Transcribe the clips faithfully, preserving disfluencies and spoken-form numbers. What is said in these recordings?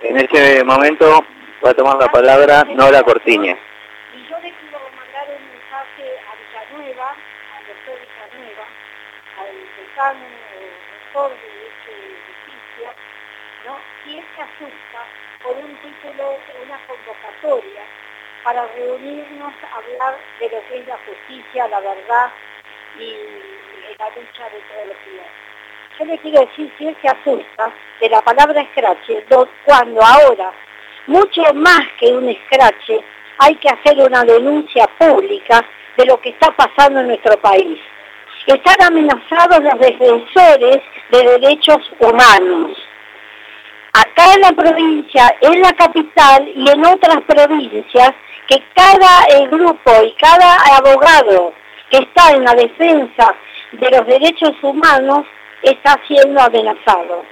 En ese momento va a tomar la palabra Nora Cortiñas. Y yo le quiero mandar un mensaje a Villanueva, al doctor Villanueva, al decano o rector de este edificio, ¿no? Si él se asusta por un título, una convocatoria, para reunirnos a hablar de lo que es la justicia, la verdad y la lucha de todos los días. Yo le quiero decir, si él se asusta de la palabra escrache, cuando ahora, mucho más que un escrache, hay que hacer una denuncia pública de lo que está pasando en nuestro país. Están amenazados los defensores de derechos humanos. Acá en la provincia, en la capital y en otras provincias, que cada eh, grupo y cada abogado que está en la defensa de los derechos humanos está siendo amenazado.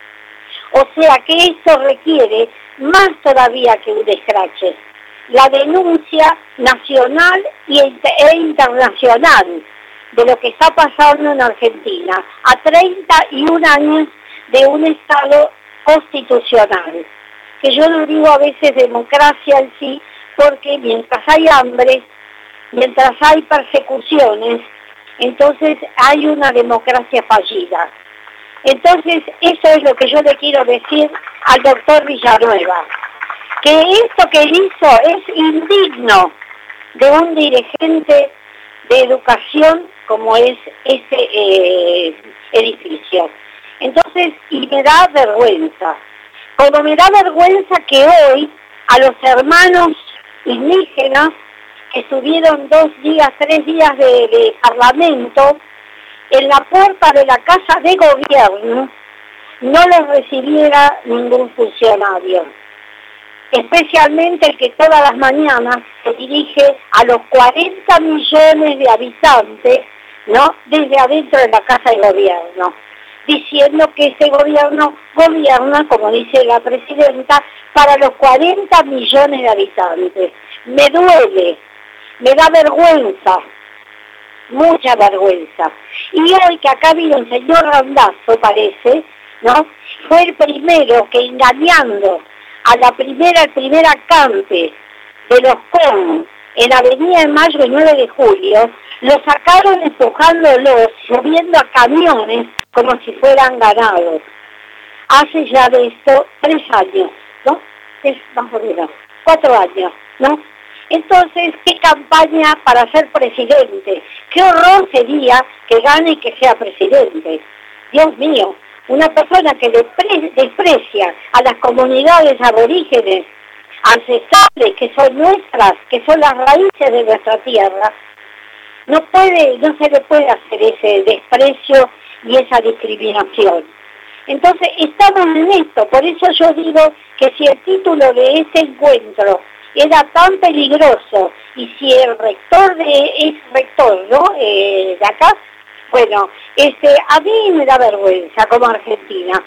O sea que esto requiere más todavía que un escrache, la denuncia nacional e internacional de lo que está pasando en Argentina a treinta y un años de un Estado constitucional, que yo no digo a veces democracia en sí, porque mientras hay hambre, mientras hay persecuciones, entonces hay una democracia fallida. Entonces, eso es lo que yo le quiero decir al doctor Villanueva, que esto que él hizo es indigno de un dirigente de educación como es ese eh, edificio. Entonces, y me da vergüenza, como me da vergüenza que hoy a los hermanos indígenas que estuvieron dos días, tres días de, de parlamento, en la puerta de la Casa de Gobierno no los recibiera ningún funcionario, especialmente el que todas las mañanas se dirige a los cuarenta millones de habitantes, ¿no?, desde adentro de la Casa de Gobierno, diciendo que ese gobierno gobierna, como dice la presidenta, para los cuarenta millones de habitantes. Me duele, me da vergüenza, mucha vergüenza. Y hoy que acá vino el señor Randazzo, parece, ¿no?, fue el primero que, engañando a la primera, el primer acampe de los C O M en Avenida de Mayo y nueve de julio, lo sacaron empujándolos, subiendo a camiones como si fueran ganados. Hace ya de esto tres años, ¿no? Es más o menos, cuatro años, ¿no? Entonces, ¿qué campaña para ser presidente? ¿Qué horror sería que gane y que sea presidente? Dios mío, una persona que despre- desprecia a las comunidades aborígenes, ancestrales, que son nuestras, que son las raíces de nuestra tierra, no puede, no se le puede hacer ese desprecio y esa discriminación. Entonces, estamos en esto, por eso yo digo que si el título de este encuentro era tan peligroso, y si el rector de, es rector, ¿no?, eh, de acá, bueno, este, a mí me da vergüenza como Argentina.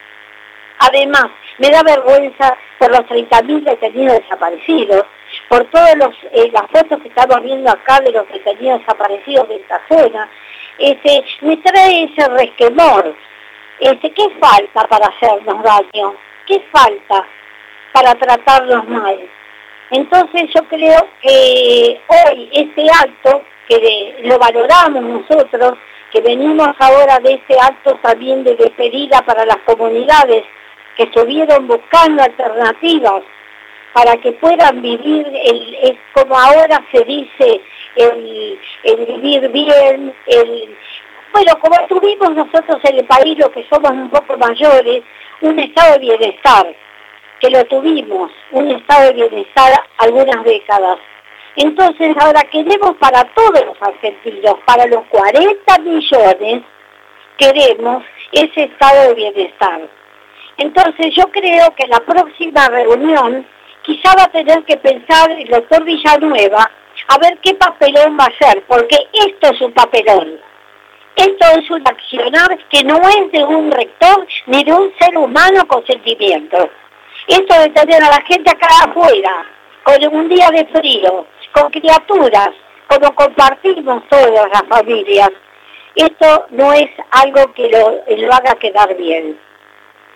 Además, me da vergüenza por los treinta mil detenidos desaparecidos, por todas eh, las fotos que estamos viendo acá de los detenidos desaparecidos de esta zona. Este, me trae ese resquemor. Este, ¿qué falta para hacernos daño? ¿Qué falta para tratarnos mal? Entonces yo creo que hoy este acto, que de, lo valoramos nosotros, que venimos ahora de este acto también de despedida para las comunidades que estuvieron buscando alternativas para que puedan vivir, el, el, como ahora se dice, el, el vivir bien, el, bueno, como tuvimos nosotros en el país, los que somos un poco mayores, un estado de bienestar, que lo tuvimos, un estado de bienestar algunas décadas. Entonces ahora queremos para todos los argentinos, para los cuarenta millones, queremos ese estado de bienestar. Entonces yo creo que la próxima reunión quizá va a tener que pensar el doctor Villanueva a ver qué papelón va a hacer, porque esto es un papelón. Esto es un accionar que no es de un rector ni de un ser humano con sentimientos. Esto de tener a la gente acá afuera, con un día de frío, con criaturas, como compartimos todas las familias, esto no es algo que lo, lo haga quedar bien.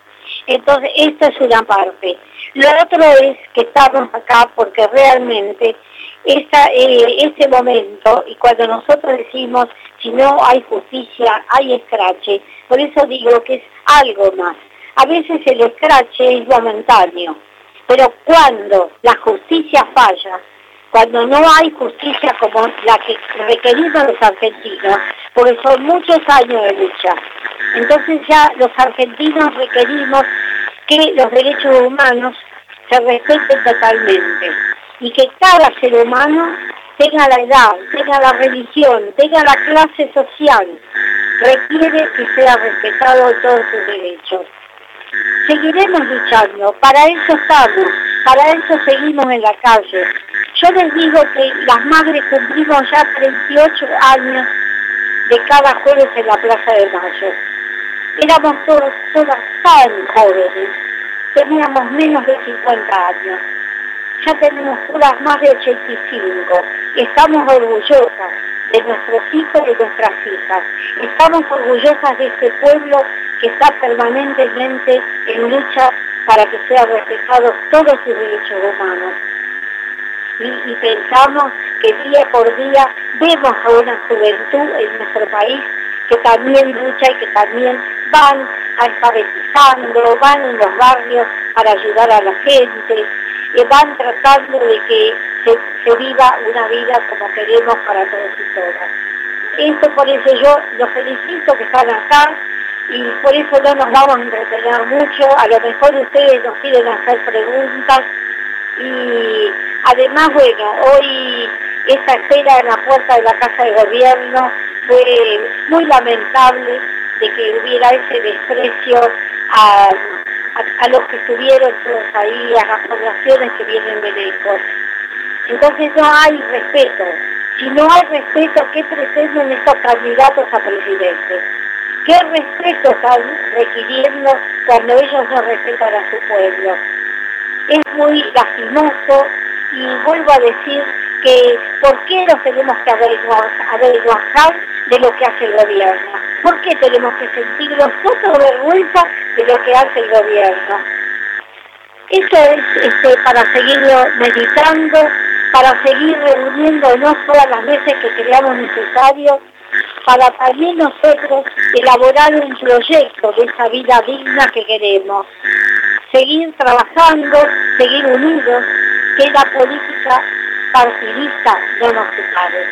Entonces, esto es una parte. Lo otro es que estamos acá porque realmente esta, eh, este momento, y cuando nosotros decimos, si no hay justicia, hay escrache, por eso digo que es algo más. A veces el escrache es momentáneo, pero cuando la justicia falla, cuando no hay justicia como la que requerimos los argentinos, porque son muchos años de lucha, entonces ya los argentinos requerimos que los derechos humanos se respeten totalmente y que cada ser humano tenga la edad, tenga la religión, tenga la clase social, requiere que sea respetado todos sus derechos. Seguiremos luchando, para eso estamos, para eso seguimos en la calle. Yo les digo que las madres cumplimos ya treinta y ocho años de cada jueves en la Plaza de Mayo. Éramos todos, todas tan jóvenes, teníamos menos de cincuenta años. Ya tenemos todas más de ochenta y cinco. Estamos orgullosas de nuestros hijos y de nuestras hijas. Estamos orgullosas de este pueblo que está permanentemente en lucha para que sean respetados todos sus derechos humanos. Y, y pensamos que día por día vemos a una juventud en nuestro país que también lucha y que también van alfabetizando, van en los barrios para ayudar a la gente, y van tratando de que se, se viva una vida como queremos para todos y todas. Esto por eso yo los felicito que están acá y por eso no nos vamos a entretener mucho. A lo mejor ustedes nos quieren hacer preguntas y además, bueno, hoy esta espera en la puerta de la Casa de Gobierno fue muy lamentable de que hubiera ese desprecio a, a, a los que estuvieron todos ahí, a las poblaciones que vienen de lejos. Entonces no hay respeto. Si no hay respeto, ¿qué pretenden estos candidatos a presidente? ¿Qué respeto están requiriendo cuando ellos no respetan a su pueblo? Es muy lastimoso y vuelvo a decir que ¿por qué nos tenemos que averiguar, averiguar de lo que hace el gobierno? ¿Por qué tenemos que sentir nosotros vergüenza de lo que hace el gobierno? Eso es este, para seguirlo meditando, para seguir reuniéndonos todas las veces que creamos necesario, para también nosotros elaborar un proyecto de esa vida digna que queremos. Seguir trabajando, seguir unidos, que la política partidista no nos separe.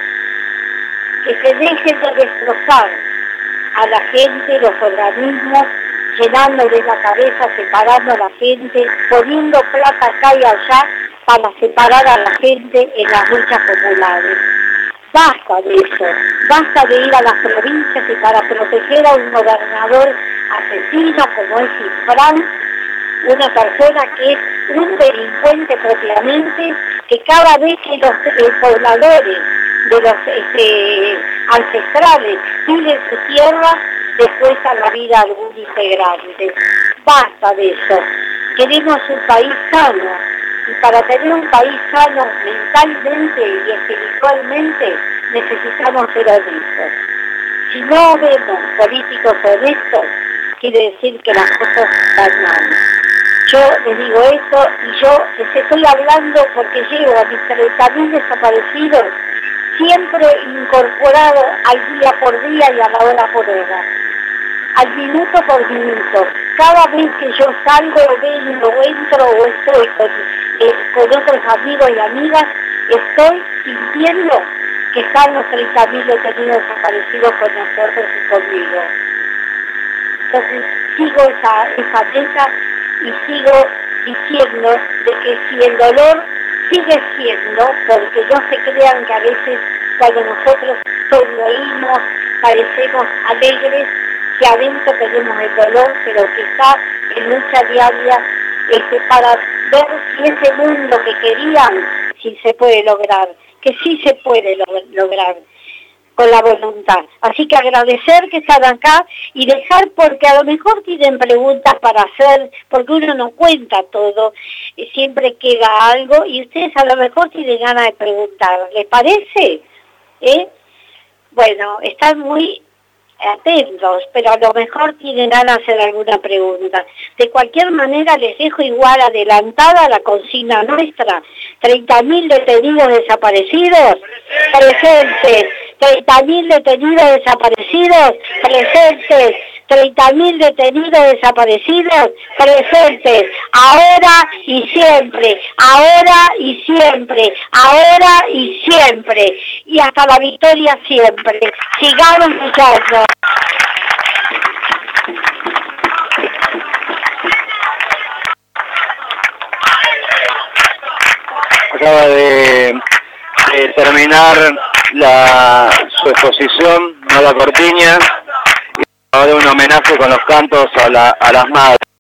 Que se dejen de destrozar a la gente, los organismos, llenándole la cabeza, separando a la gente, poniendo plata acá y allá para separar a la gente en las luchas populares. Basta de eso, basta de ir a las provincias y para proteger a un gobernador asesino como es Cifrán, una persona que es un delincuente propiamente, que cada vez que los eh, pobladores de los este, ancestrales piden su tierra, les cuesta la vida a algún integrante. Basta de eso. Queremos un país sano. Y para tener un país sano mentalmente y espiritualmente necesitamos ser honestos. Si no vemos políticos honestos, quiere decir que las cosas están mal. Yo les digo esto y yo les estoy hablando porque llevo a mis treinta mil desaparecidos siempre incorporado al día por día y a la hora por hora, al minuto por minuto. Cada vez que yo salgo, vengo, o entro o estoy con, eh, con otros amigos y amigas, estoy sintiendo que están los treinta mil detenidos desaparecidos con nosotros y conmigo. Entonces sigo esa, esa meta y sigo diciendo de que si el dolor sigue siendo, porque no se crean que a veces cuando nosotros sonreímos parecemos alegres, que adentro tenemos el dolor, pero que está en lucha diaria este, para ver si ese mundo que querían, si se puede lograr, que sí se puede lo lograr con la voluntad. Así que agradecer que están acá y dejar, porque a lo mejor tienen preguntas para hacer, porque uno no cuenta todo, y siempre queda algo, y ustedes a lo mejor tienen ganas de preguntar. ¿Les parece? ¿Eh? Bueno, están muy atentos, pero a lo mejor tienen ganas de hacer alguna pregunta. De cualquier manera les dejo igual adelantada la consigna nuestra. treinta mil detenidos desaparecidos, presentes. treinta mil detenidos desaparecidos, presentes. treinta mil detenidos desaparecidos, presentes. Ahora y siempre, ahora y siempre, ahora y siempre. Y hasta la victoria siempre. Sigamos luchando. Acaba de, de terminar la, su exposición, Nora Cortiña, y ahora un homenaje con los cantos a, la, a las madres.